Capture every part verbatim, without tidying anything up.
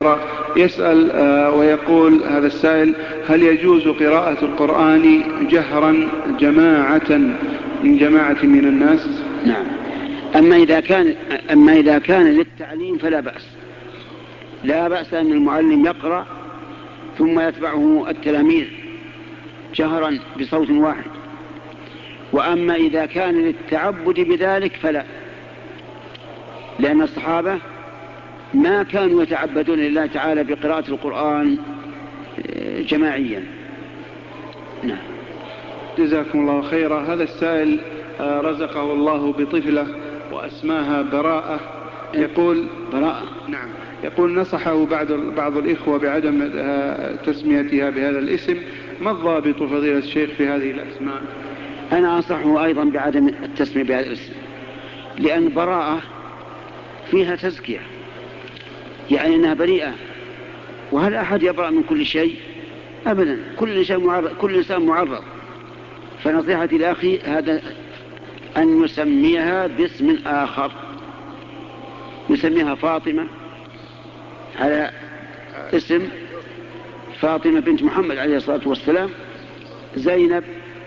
يسأل ويقول هذا السائل: هل يجوز قراءة القرآن جهرا جماعة من جماعة من الناس؟ نعم. أما إذا كان أما إذا كان للتعليم فلا بأس، لا بأس أن المعلم يقرأ ثم يتبعه التلاميذ جهرا بصوت واحد. وأما إذا كان للتعبد بذلك فلا، لأن الصحابة ما كانوا يتعبدون لله تعالى بقراءة القرآن جماعيا. نعم. جزاكم الله خيرا. هذا السائل رزقه الله بطفلة وأسماها براءة. يقول براءة. نعم. يقول: نصحه بعض بعض الإخوة بعدم تسميتها بهذا الاسم، ما الضابط فضيلة الشيخ في هذه الأسماء؟ أنا أنصحه أيضا بعدم التسمية بهذا الاسم، لأن براءة فيها تزكية، يعني أنها بريئة. وهل أحد يبرأ من كل شيء؟ أبدا، كل شيء معرض، كل إنسان معرض. فنصيحتي لأخي هذا أن يسميها باسم آخر، يسميها فاطمة على اسم فاطمة بنت محمد عليه الصلاة والسلام، زينب.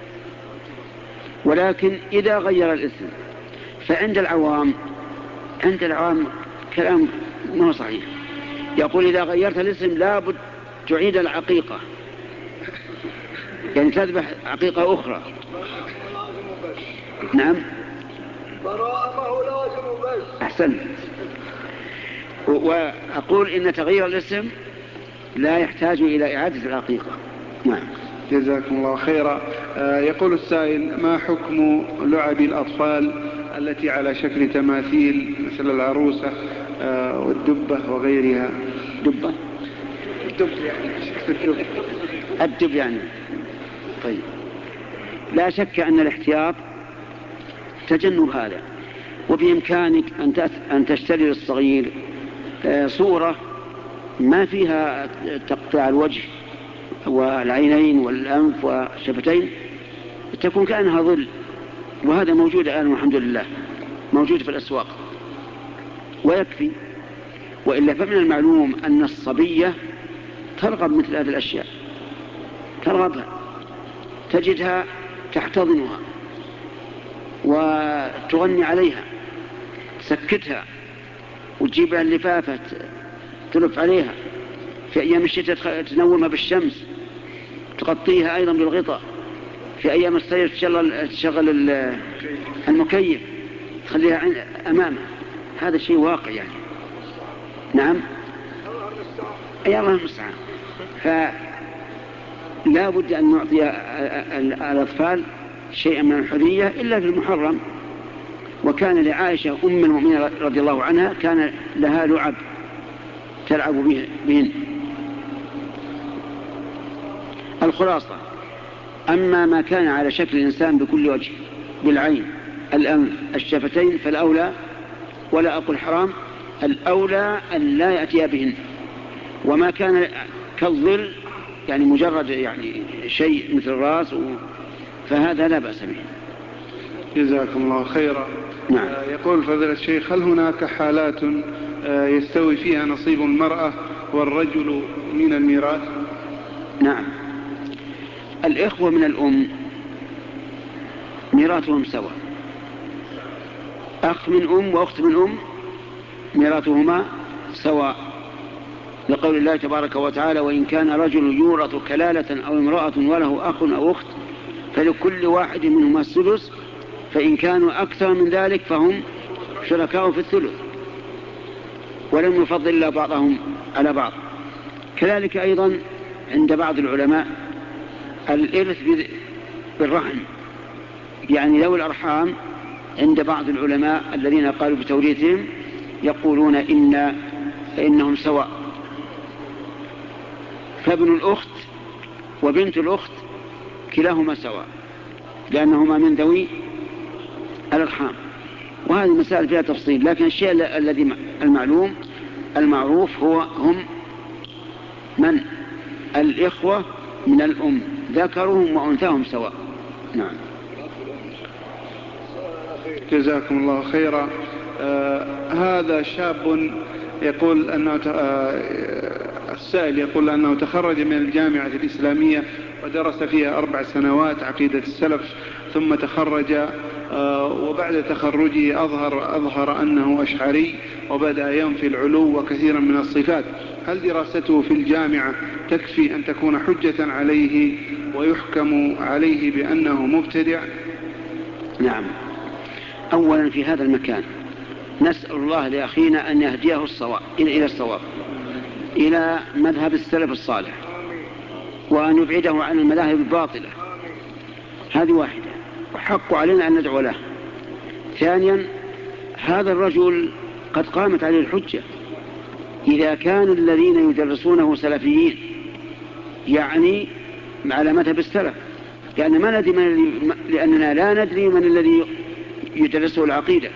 ولكن إذا غير الاسم فعند العوام عند العوام كلام ما هو صحيح. يقول: إذا غيرت الاسم لابد تعيد العقيقة، يعني تذبح عقيقة أخرى. نعم. أحسن. وأقول إن تغيير الاسم لا يحتاج إلى إعادة العقيقة. نعم. جزاكم الله خيرا. آه يقول السائل: ما حكم لعب الأطفال التي على شكل تماثيل مثل العروسة آه والدبة وغيرها؟ دبة؟ الدب يعني شكل الدب. الدب يعني. طيب، لا شك أن الاحتياط تجنب هذا، وبإمكانك أن تشتري للصغير صورة ما فيها تقطيع الوجه والعينين والأنف والشفتين، تكون كأنها ظل. وهذا موجود الآن والحمد لله، موجود في الأسواق ويكفي. وإلا فمن المعلوم أن الصبية ترغب مثل هذه الأشياء، ترغبها، تجدها تحتضنها وتغني عليها، تسكتها وتجيب لها اللفافة تلف عليها. في أيام الشتاء تنومها بالشمس، تغطيها أيضا بالغطاء. في أيام الصيف تشغل, تشغل المكيف، تخليها أمامها. هذا شيء واقع يعني. نعم. أي الله المستعان. فلا بد أن نعطي الأطفال شيئا من الحرية إلا في المحرم. وكان لعائشة أم المؤمنين رضي الله عنها كان لها لعب تلعب بهن. الخلاصة: أما ما كان على شكل الإنسان بكل وجه، بالعين، الأنف، الشفتين، فالأولى، ولا أقول حرام، الأولى أن لا يأتي بهن. وما كان كالظل، يعني مجرد يعني شيء مثل الرأس، فهذا لا بأس به. جزاكم الله خيرا. نعم. آه يقول فضيلة الشيخ: هل هناك حالات آه يستوي فيها نصيب المرأة والرجل من الميراث؟ نعم. الإخوة من الأم ميراثهم سواء، أخ من أم وأخت من أم ميراثهما سواء، لقول الله تبارك وتعالى: وإن كان رجل يورث كلالة أو امرأة وله أخ أو أخت فلكل واحد منهما السدس، فإن كانوا أكثر من ذلك فهم شركاء في الثلث، ولم يفضل الله بعضهم على بعض. كذلك أيضا عند بعض العلماء الإرث بالرحم، يعني ذوي الأرحام عند بعض العلماء الذين قالوا بتوريثهم يقولون إن فإنهم سواء، فابن الأخت وبنت الأخت كلاهما سواء، لأنهما من ذوي الأرحام. وهذه المسائل فيها تفصيل، لكن الشيء الذي المعلوم المعروف هو هم من الإخوة من الأم، ذكرهم وأنثاهم سواء. نعم. جزاكم الله خيرا. آه هذا شاب يقول أنه آه السائل يقول أنه تخرج من الجامعة الإسلامية ودرس فيها أربع سنوات عقيدة السلف، ثم تخرج وبعد تخرجه أظهر, أظهر أنه أشعري وبدأ ينفي العلو وكثيرا من الصفات. هل دراسته في الجامعة تكفي أن تكون حجة عليه ويحكم عليه بأنه مبتدع؟ نعم. أولا في هذا المكان نسأل الله لأخينا أن يهديه الصواب إلى الصواب، إلى مذهب السلف الصالح، وأن يبعده عن المذاهب الباطلة. هذه واحدة، وحق علينا أن ندعو له. ثانيا، هذا الرجل قد قامت عليه الحجة. إذا كان الذين يدرسونه سلفيين يعني على مذهب السلف، لأن ما ندري من لأننا لا ندري من الذي يدرسه العقيدة،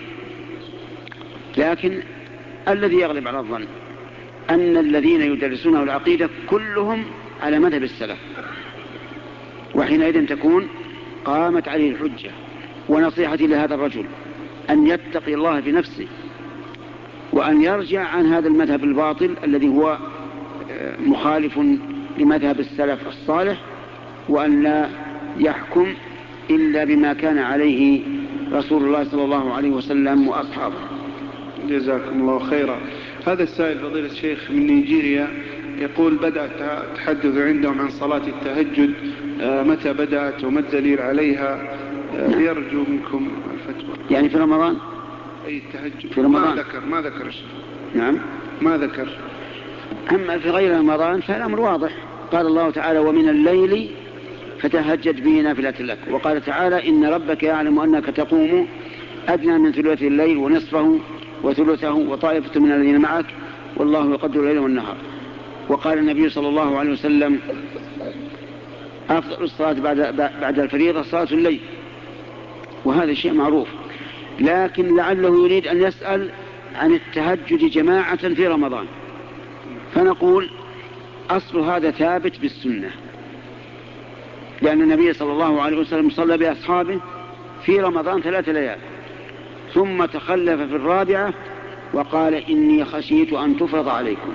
لكن الذي يغلب على الظن أن الذين يدرسونه العقيدة كلهم على مذهب السلف، وحينئذ تكون قامت عليه الحجة. ونصيحتي لهذا الرجل أن يتقي الله في نفسه، وأن يرجع عن هذا المذهب الباطل الذي هو مخالف لمذهب السلف الصالح، وأن لا يحكم إلا بما كان عليه رسول الله صلى الله عليه وسلم وأصحابه. جزاكم الله خيرا. هذا السائل فضيلة الشيخ من نيجيريا يقول بدأ التحدث عندهم عن صلاة التهجد، متى بدأت وما الدليل عليها؟ يرجو منكم الفتوى. يعني في رمضان؟ أي التهجد في رمضان؟ ما ذكر ما ذكر الشيخ. نعم ما ذكر. أما في غير رمضان فالأمر واضح. قال الله تعالى: ومن الليل فتهجد به نافلة لك. وقال تعالى: إن ربك يعلم أنك تقوم أدنى من ثلث الليل ونصفه وثلثه وطائفة من الذين معك والله يقدر الليل والنهار. وقال النبي صلى الله عليه وسلم: أفضل الصلاة بعد, بعد الفريضة صلاة الليل. وهذا شيء معروف، لكن لعله يريد أن يسأل عن التهجد جماعة في رمضان، فنقول أصل هذا ثابت بالسنة، لأن النبي صلى الله عليه وسلم صلى بأصحابه في رمضان ثلاث ليال، ثم تخلف في الرابعة وقال: إني خشيت أن تفرض عليكم.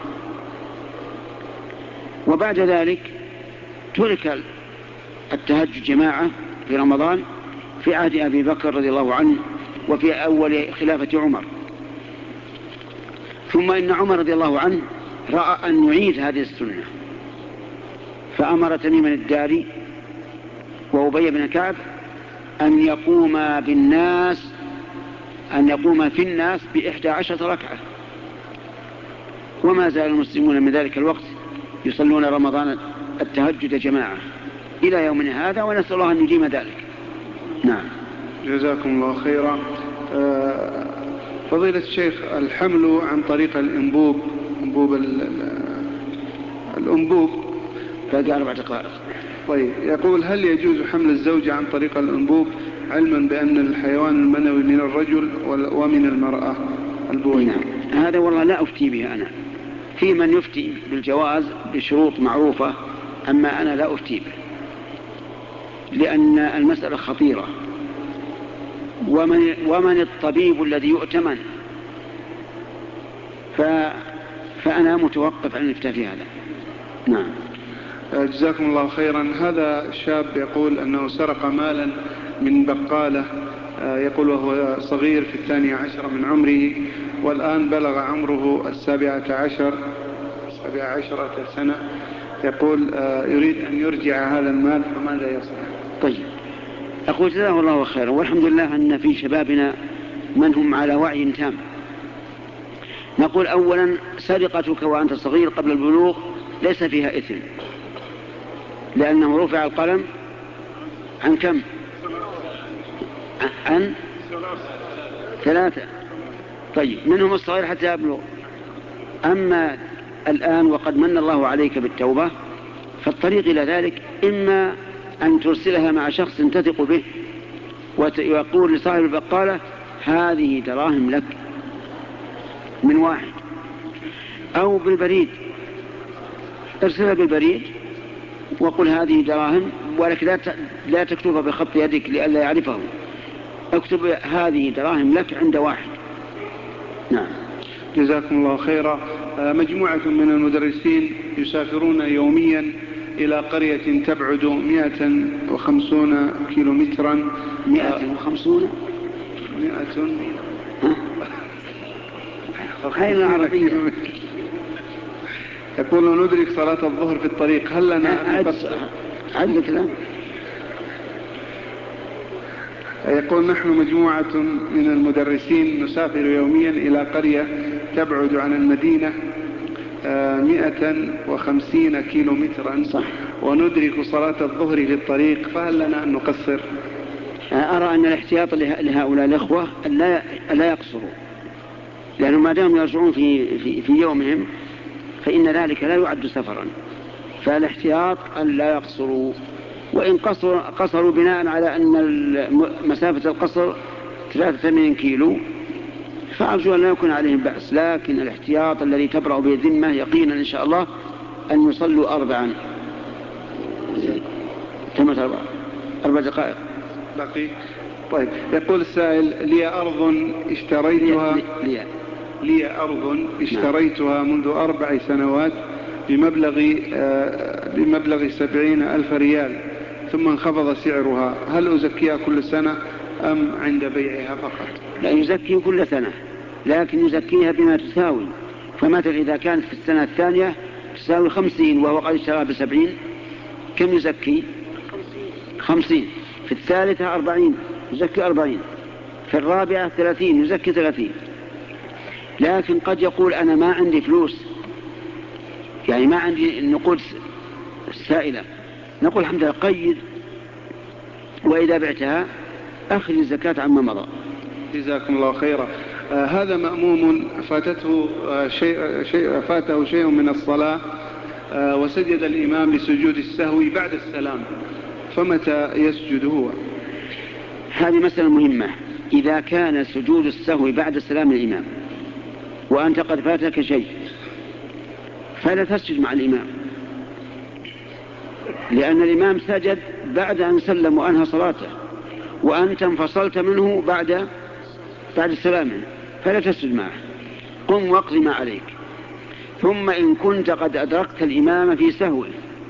وبعد ذلك ترك التهجد جماعة في رمضان في عهد أبي بكر رضي الله عنه وفي أول خلافة عمر. ثم إن عمر رضي الله عنه رأى أن يعيد هذه السنة، فأمر تميم الداري وأبي بن كعب أن يقوم بالناس أن يقوم في الناس بإحدى عشرة ركعة. وما زال المسلمون من ذلك الوقت يصلون رمضان التهجد جماعة إلى يومنا هذا، ونسأل الله أن يديم ذلك. نعم. جزاكم الله خيرا. فضيلة الشيخ، الحمل عن طريق الأنبوب، أنبوب الأنبوب باقي أربع دقائق. طيب، يقول: هل يجوز حمل الزوجة عن طريق الأنبوب علما بأن الحيوان المنوي من الرجل ومن المرأة البويضة؟ نعم. هذا والله لا أفتي به أنا. في من يفتي بالجواز بشروط معروفة، أما أنا لا أفتي به، لأن المسألة خطيرة. ومن, ومن الطبيب الذي يؤتمن؟ ف... فأنا متوقف عن الافتاء في هذا. نعم. جزاكم الله خيرا. هذا الشاب يقول أنه سرق مالا من بقالة، يقول وهو صغير في الثانية عشر من عمره، والآن بلغ عمره السابعة عشر سبعة عشرة سنة. يقول يريد أن يرجع هذا المال، فماذا يصنع؟ طيب، أقول جزاه الله خيرا، والحمد لله أن في شبابنا من هم على وعي تام. نقول أولا: سرقتك وأنت صغير قبل البلوغ ليس فيها إثم، لأنه رفع القلم عن كم؟ عن ثلاثة. طيب، منهم الصغير حتى يبلغ. أما الآن وقد من الله عليك بالتوبة، فالطريق إلى ذلك إما أن ترسلها مع شخص تثق به ويقول لصاحب البقالة: هذه دراهم لك من واحد، أو بالبريد، ارسلها بالبريد وقل هذه دراهم، ولكن لا تكتبها بخط يدك لئلا يعرفه، اكتب هذه دراهم لك عند واحد. نعم. جزاكم الله خيرا. مجموعة من المدرسين يسافرون يوميا إلى قرية تبعد مئة وخمسون كيلومترا. مئة وخمسون مئة خير عربية. يقول ندرك صلاة الظهر في الطريق، هل لنا أن نفسر؟ يقول نحن مجموعة من المدرسين نسافر يوميا إلى قرية تبعد عن المدينة مئة وخمسين كيلو مترا، وندرك صلاة الظهر في الطريق، فهل لنا أن نقصر؟ أرى أن الاحتياط لهؤلاء الأخوة أن لا يقصروا، لأنهم ما دام يرجعون في, في, في يومهم فإن ذلك لا يعد سفرا، فالاحتياط أن لا يقصروا. وإن قصروا, قصروا بناء على أن مسافة القصر ثلاثة وثمانين كيلو فأرجو أن لا يكون عليهم بأس، لكن الاحتياط الذي تبرأ به الذمة يقينا إن شاء الله أن يصلوا أربعا. تمت أربع أربع دقائق بقي. طيب، يقول السائل لي أرض اشتريتها لي, لي أرض اشتريتها منذ أربع سنوات بمبلغ آه بمبلغ سبعين ألف ريال، ثم انخفض سعرها، هل أزكيها كل سنة أم عند بيعها فقط؟ لا يزكي كل سنة، لكن يزكيها بما تساوي. فمثل إذا كانت في السنة الثانية تساوي خمسين وهو قد اشتراها بسبعين، كم يزكي؟ خمسين. في الثالثة أربعين يزكي أربعين، في الرابعة ثلاثين يزكي ثلاثين. لكن قد يقول أنا ما عندي فلوس، يعني ما عندي النقود السائلة، نقول الحمد لله قيد، وإذا بعتها أخذ الزكاة عما مضى. جزاكم الله خيرا. آه هذا مأموم فاتته آه شيء, شيء فاته شيء من الصلاة آه وسجد الإمام لسجود السهو بعد السلام، فمتى يسجد هو؟ هذه مسألة مهمة. إذا كان سجود السهو بعد سلام الإمام وأنت قد فاتك شيء فلا تسجد مع الإمام، لأن الإمام سجد بعد أن سلم وأنهى صلاته، وأنت انفصلت منه بعد بعد السلام، فلا تسجد معه، قم واقضي ما عليك. ثم إن كنت قد أدركت الإمام في سهوه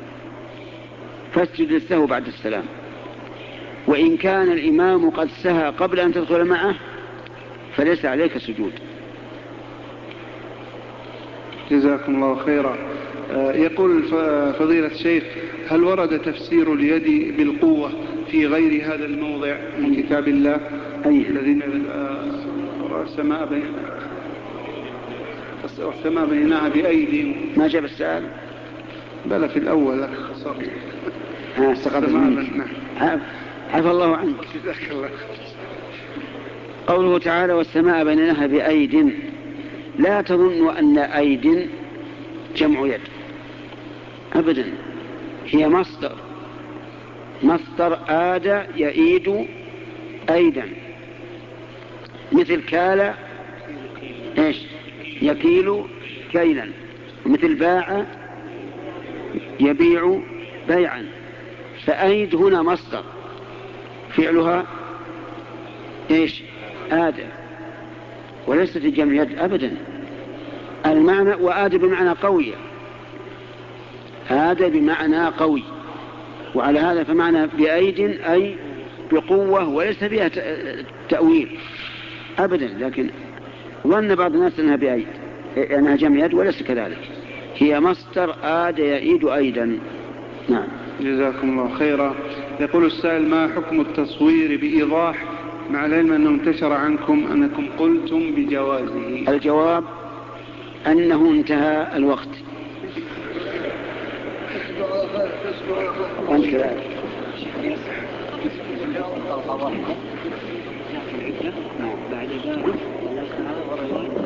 فاسجد للسهو بعد السلام. وإن كان الإمام قد سهى قبل أن تدخل معه فليس عليك سجود. جزاكم الله خيرا. يقول فضيلة الشيخ هل ورد تفسير اليد بالقوة في غير هذا الموضع من كتاب الله؟ أي الذين السماء بين السماء بينها بأيدي. ما جاب السؤال؟ بلى في الأول ها سقط منك. عفى الله عنك. جزاك الله. قوله تعالى والسماء بينها بأيد، لا تظن أن أيد جمع يد أبدا، هي مصدر مصدر آد يئيد أيدا، مثل كال إيش يكيل كيلا، مثل باع يبيع بيعا. فأيد هنا مصدر فعلها إيش آد، وليست الجمع يد أبدا. المعنى وآد بمعنى قوية، آد بمعنى قوي، وعلى هذا فمعنى بأيد أي بقوة، وليس بها تأويل أبدا. لكن ظن بعض الناس أنها بأيد أنها جمع يد، وليس كذلك، هي مصدر آد يأيد أيدا. نعم. جزاكم الله خيرا. يقول السائل ما حكم التصوير بإيضاح مع العلم أنه انتشر عنكم أنكم قلتم بجوازه؟ الجواب أنه انتهى الوقت. وأنت كذلك. بعد ذلك